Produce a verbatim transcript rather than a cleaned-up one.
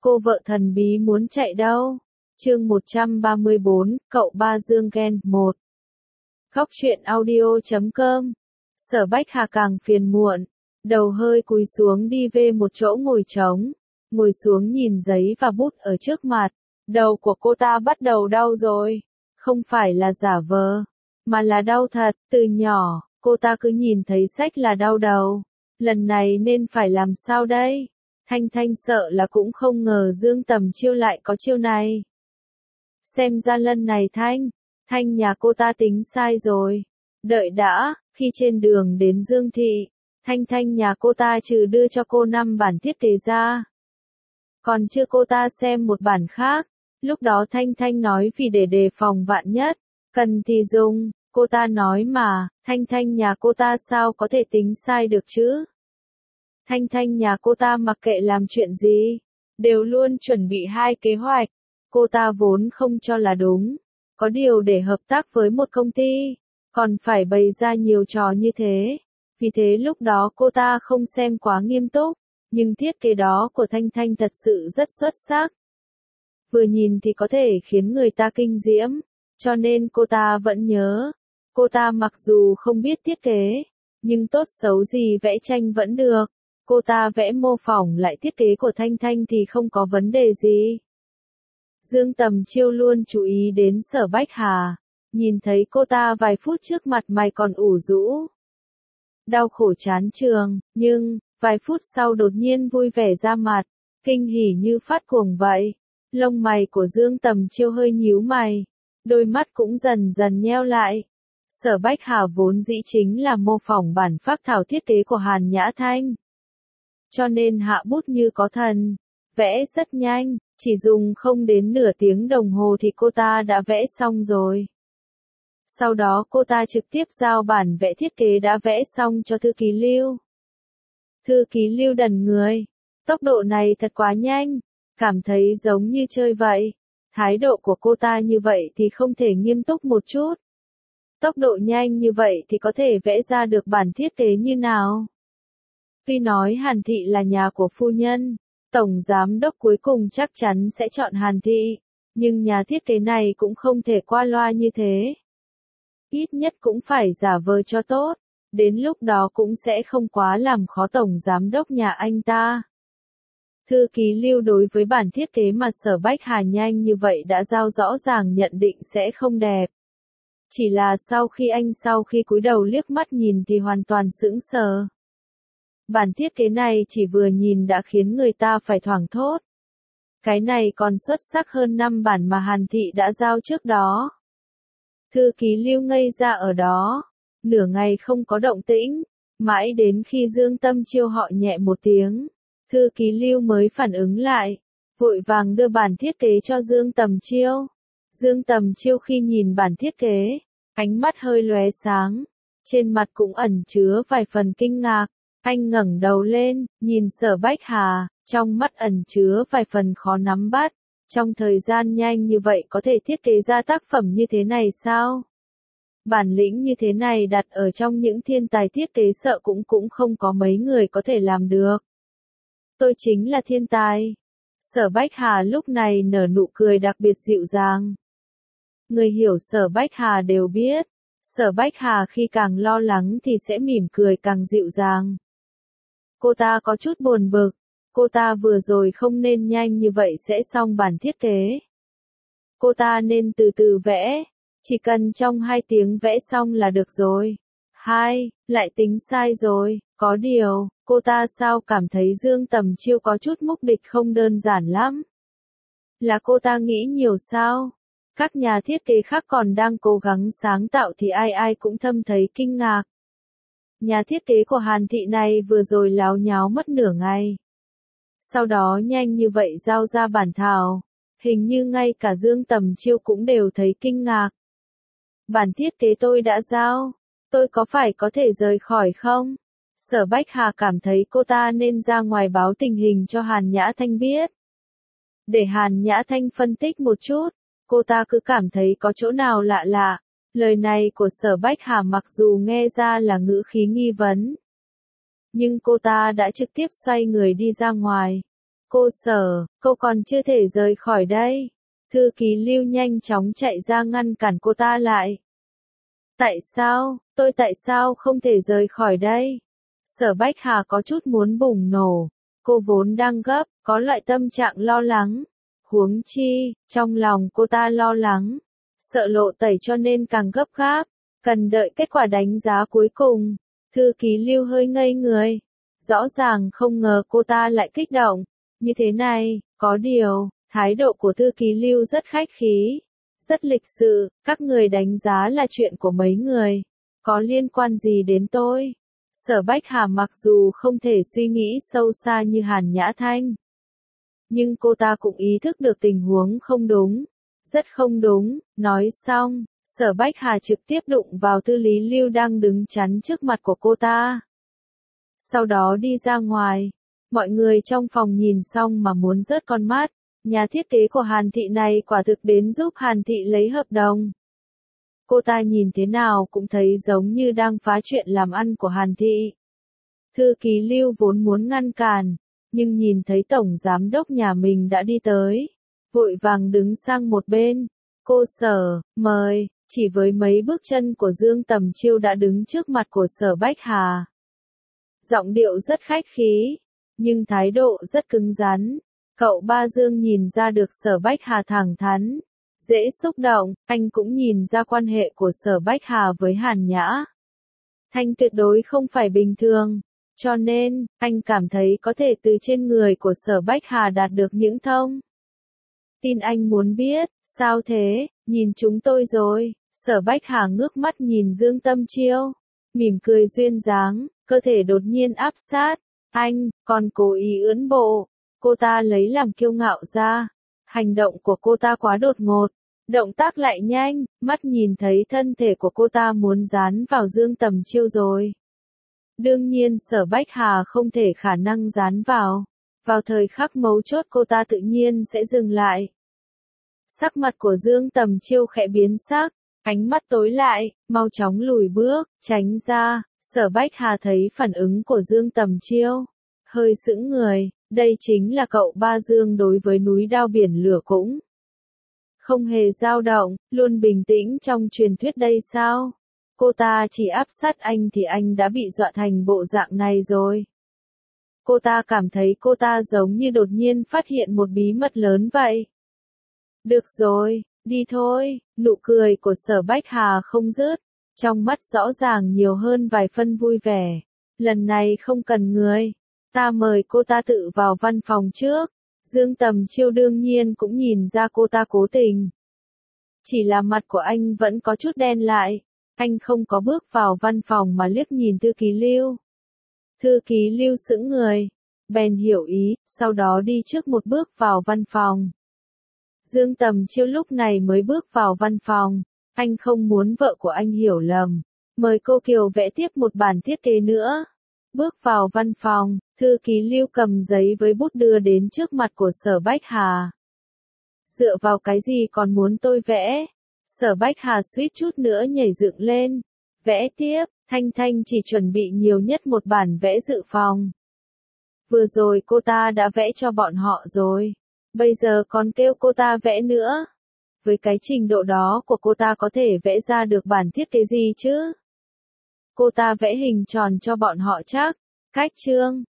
Cô vợ thần bí muốn chạy đâu? Chương một trăm ba mươi bốn, cậu ba Dương ghen, một. Khóc chuyện audio chấm com. Sở Bách Hà càng phiền muộn, đầu hơi cúi xuống đi về một chỗ ngồi trống, ngồi xuống nhìn giấy và bút ở trước mặt. Đầu của cô ta bắt đầu đau rồi, không phải là giả vờ, mà là đau thật. Từ nhỏ, cô ta cứ nhìn thấy sách là đau đầu. Lần này nên phải làm sao đây? Thanh Thanh sợ là cũng không ngờ Dương Tầm Chiêu lại có chiêu này. Xem ra lần này Thanh, Thanh nhà cô ta tính sai rồi. Đợi đã, khi trên đường đến Dương Thị, Thanh Thanh nhà cô ta trừ đưa cho cô năm bản thiết kế ra, còn chưa cô ta xem một bản khác. Lúc đó Thanh Thanh nói vì để đề phòng vạn nhất, cần thì dùng. Cô ta nói mà, Thanh Thanh nhà cô ta sao có thể tính sai được chứ? Thanh Thanh nhà cô ta mặc kệ làm chuyện gì, đều luôn chuẩn bị hai kế hoạch. Cô ta vốn không cho là đúng, có điều để hợp tác với một công ty, còn phải bày ra nhiều trò như thế. Vì thế lúc đó cô ta không xem quá nghiêm túc, nhưng thiết kế đó của Thanh Thanh thật sự rất xuất sắc. Vừa nhìn thì có thể khiến người ta kinh diễm, cho nên cô ta vẫn nhớ. Cô ta mặc dù không biết thiết kế, nhưng tốt xấu gì vẽ tranh vẫn được. Cô ta vẽ mô phỏng lại thiết kế của Thanh Thanh thì không có vấn đề gì. Dương Tầm Chiêu luôn chú ý đến Sở Bách Hà, nhìn thấy cô ta vài phút trước mặt mày còn ủ rũ, đau khổ chán trường, nhưng, vài phút sau đột nhiên vui vẻ ra mặt, kinh hỉ như phát cuồng vậy. Lông mày của Dương Tầm Chiêu hơi nhíu mày, đôi mắt cũng dần dần nheo lại. Sở Bách Hà vốn dĩ chính là mô phỏng bản phác thảo thiết kế của Hàn Nhã Thanh, cho nên hạ bút như có thần, vẽ rất nhanh, chỉ dùng không đến nửa tiếng đồng hồ thì cô ta đã vẽ xong rồi. Sau đó cô ta trực tiếp giao bản vẽ thiết kế đã vẽ xong cho thư ký Lưu. Thư ký Lưu đần người, tốc độ này thật quá nhanh, cảm thấy giống như chơi vậy. Thái độ của cô ta như vậy thì không thể nghiêm túc một chút. Tốc độ nhanh như vậy thì có thể vẽ ra được bản thiết kế như nào? Tuy nói Hàn Thị là nhà của phu nhân, tổng giám đốc cuối cùng chắc chắn sẽ chọn Hàn Thị, nhưng nhà thiết kế này cũng không thể qua loa như thế. Ít nhất cũng phải giả vờ cho tốt, đến lúc đó cũng sẽ không quá làm khó tổng giám đốc nhà anh ta. Thư ký Lưu đối với bản thiết kế mà Sở Bách Hà nhanh như vậy đã giao rõ ràng nhận định sẽ không đẹp. Chỉ là sau khi anh sau khi cúi đầu liếc mắt nhìn thì hoàn toàn sững sờ. Bản thiết kế này chỉ vừa nhìn đã khiến người ta phải thoảng thốt. Cái này còn xuất sắc hơn năm bản mà Hàn Thị đã giao trước đó. Thư ký Lưu ngây ra ở đó, nửa ngày không có động tĩnh, mãi đến khi Dương Tâm Chiêu họ nhẹ một tiếng, thư ký Lưu mới phản ứng lại, vội vàng đưa bản thiết kế cho Dương Tầm Chiêu. Dương Tầm Chiêu khi nhìn bản thiết kế, ánh mắt hơi lóe sáng, trên mặt cũng ẩn chứa vài phần kinh ngạc. Anh ngẩng đầu lên, nhìn Sở Bách Hà, trong mắt ẩn chứa vài phần khó nắm bắt. Trong thời gian nhanh như vậy có thể thiết kế ra tác phẩm như thế này sao? Bản lĩnh như thế này đặt ở trong những thiên tài thiết kế sợ cũng cũng không có mấy người có thể làm được. Tôi chính là thiên tài. Sở Bách Hà lúc này nở nụ cười đặc biệt dịu dàng. Người hiểu Sở Bách Hà đều biết, Sở Bách Hà khi càng lo lắng thì sẽ mỉm cười càng dịu dàng. Cô ta có chút buồn bực, cô ta vừa rồi không nên nhanh như vậy sẽ xong bản thiết kế. Cô ta nên từ từ vẽ, chỉ cần trong hai tiếng vẽ xong là được rồi. Hai, lại tính sai rồi, có điều, cô ta sao cảm thấy Dương Tầm Chiêu có chút mục đích không đơn giản lắm. Là cô ta nghĩ nhiều sao? Các nhà thiết kế khác còn đang cố gắng sáng tạo thì ai ai cũng thầm thấy kinh ngạc. Nhà thiết kế của Hàn Thị này vừa rồi láo nháo mất nửa ngày. Sau đó nhanh như vậy giao ra bản thảo, hình như ngay cả Dương Tầm Chiêu cũng đều thấy kinh ngạc. Bản thiết kế tôi đã giao, tôi có phải có thể rời khỏi không? Sở Bách Hà cảm thấy cô ta nên ra ngoài báo tình hình cho Hàn Nhã Thanh biết. Để Hàn Nhã Thanh phân tích một chút, cô ta cứ cảm thấy có chỗ nào lạ lạ. Lời này của Sở Bách Hà mặc dù nghe ra là ngữ khí nghi vấn, nhưng cô ta đã trực tiếp xoay người đi ra ngoài. Cô Sở, cô còn chưa thể rời khỏi đây. Thư ký Lưu nhanh chóng chạy ra ngăn cản cô ta lại. Tại sao, tôi tại sao không thể rời khỏi đây? Sở Bách Hà có chút muốn bùng nổ. Cô vốn đang gấp, có loại tâm trạng lo lắng. Huống chi, trong lòng cô ta lo lắng. Sợ lộ tẩy cho nên càng gấp gáp. Cần đợi kết quả đánh giá cuối cùng. Thư ký Lưu hơi ngây người. Rõ ràng không ngờ cô ta lại kích động. Như thế này, có điều, thái độ của thư ký Lưu rất khách khí. Rất lịch sự, các người đánh giá là chuyện của mấy người. Có liên quan gì đến tôi? Sở Bách Hà mặc dù không thể suy nghĩ sâu xa như Hàn Nhã Thanh. Nhưng cô ta cũng ý thức được tình huống không đúng. Rất không đúng, nói xong, Sở Bách Hà trực tiếp đụng vào Thư Lý Lưu đang đứng chắn trước mặt của cô ta. Sau đó đi ra ngoài. Mọi người trong phòng nhìn xong mà muốn rớt con mắt. Nhà thiết kế của Hàn Thị này quả thực đến giúp Hàn Thị lấy hợp đồng. Cô ta nhìn thế nào cũng thấy giống như đang phá chuyện làm ăn của Hàn Thị. Thư ký Lưu vốn muốn ngăn cản, nhưng nhìn thấy tổng giám đốc nhà mình đã đi tới, vội vàng đứng sang một bên. Cô Sở, mời, chỉ với mấy bước chân của Dương Tầm Chiêu đã đứng trước mặt của Sở Bách Hà. Giọng điệu rất khách khí, nhưng thái độ rất cứng rắn. Cậu ba Dương nhìn ra được Sở Bách Hà thẳng thắn, dễ xúc động, anh cũng nhìn ra quan hệ của Sở Bách Hà với Hàn Nhã Thanh tuyệt đối không phải bình thường, cho nên, anh cảm thấy có thể từ trên người của Sở Bách Hà đạt được những thông tin anh muốn biết. Sao thế, nhìn chúng tôi rồi? Sở Bách Hà ngước mắt nhìn Dương Tâm Chiêu, mỉm cười duyên dáng, cơ thể đột nhiên áp sát. Anh, còn cố ý ưỡn bộ. Cô ta lấy làm kiêu ngạo ra. Hành động của cô ta quá đột ngột. Động tác lại nhanh, mắt nhìn thấy thân thể của cô ta muốn dán vào Dương Tầm Chiêu rồi. Đương nhiên Sở Bách Hà không thể khả năng dán vào. Vào thời khắc mấu chốt cô ta tự nhiên sẽ dừng lại. Sắc mặt của Dương Tầm Chiêu khẽ biến sắc, ánh mắt tối lại, mau chóng lùi bước, tránh ra. Sở Bách Hà thấy phản ứng của Dương Tầm Chiêu, hơi sững người. Đây chính là cậu ba Dương đối với núi đao biển lửa cũng không hề dao động, luôn bình tĩnh trong truyền thuyết đây sao? Cô ta chỉ áp sát anh thì anh đã bị dọa thành bộ dạng này rồi. Cô ta cảm thấy cô ta giống như đột nhiên phát hiện một bí mật lớn vậy. Được rồi, đi thôi. Nụ cười của Sở Bách Hà không dứt, trong mắt rõ ràng nhiều hơn vài phân vui vẻ. Lần này không cần người. Ta mời cô ta tự vào văn phòng trước. Dương Tầm Chiêu đương nhiên cũng nhìn ra cô ta cố tình. Chỉ là mặt của anh vẫn có chút đen lại. Anh không có bước vào văn phòng mà liếc nhìn thư ký Lưu. Thư ký Lưu sững người, bèn hiểu ý, sau đó đi trước một bước vào văn phòng. Dương Tầm Chiêu lúc này mới bước vào văn phòng. Anh không muốn vợ của anh hiểu lầm. Mời cô Kiều vẽ tiếp một bản thiết kế nữa. Bước vào văn phòng, thư ký Lưu cầm giấy với bút đưa đến trước mặt của Sở Bách Hà. Dựa vào cái gì còn muốn tôi vẽ? Sở Bách Hà suýt chút nữa nhảy dựng lên. Vẽ tiếp, Thanh Thanh chỉ chuẩn bị nhiều nhất một bản vẽ dự phòng. Vừa rồi cô ta đã vẽ cho bọn họ rồi. Bây giờ còn kêu cô ta vẽ nữa. Với cái trình độ đó của cô ta có thể vẽ ra được bản thiết kế gì chứ? Cô ta vẽ hình tròn cho bọn họ chắc. Cách chương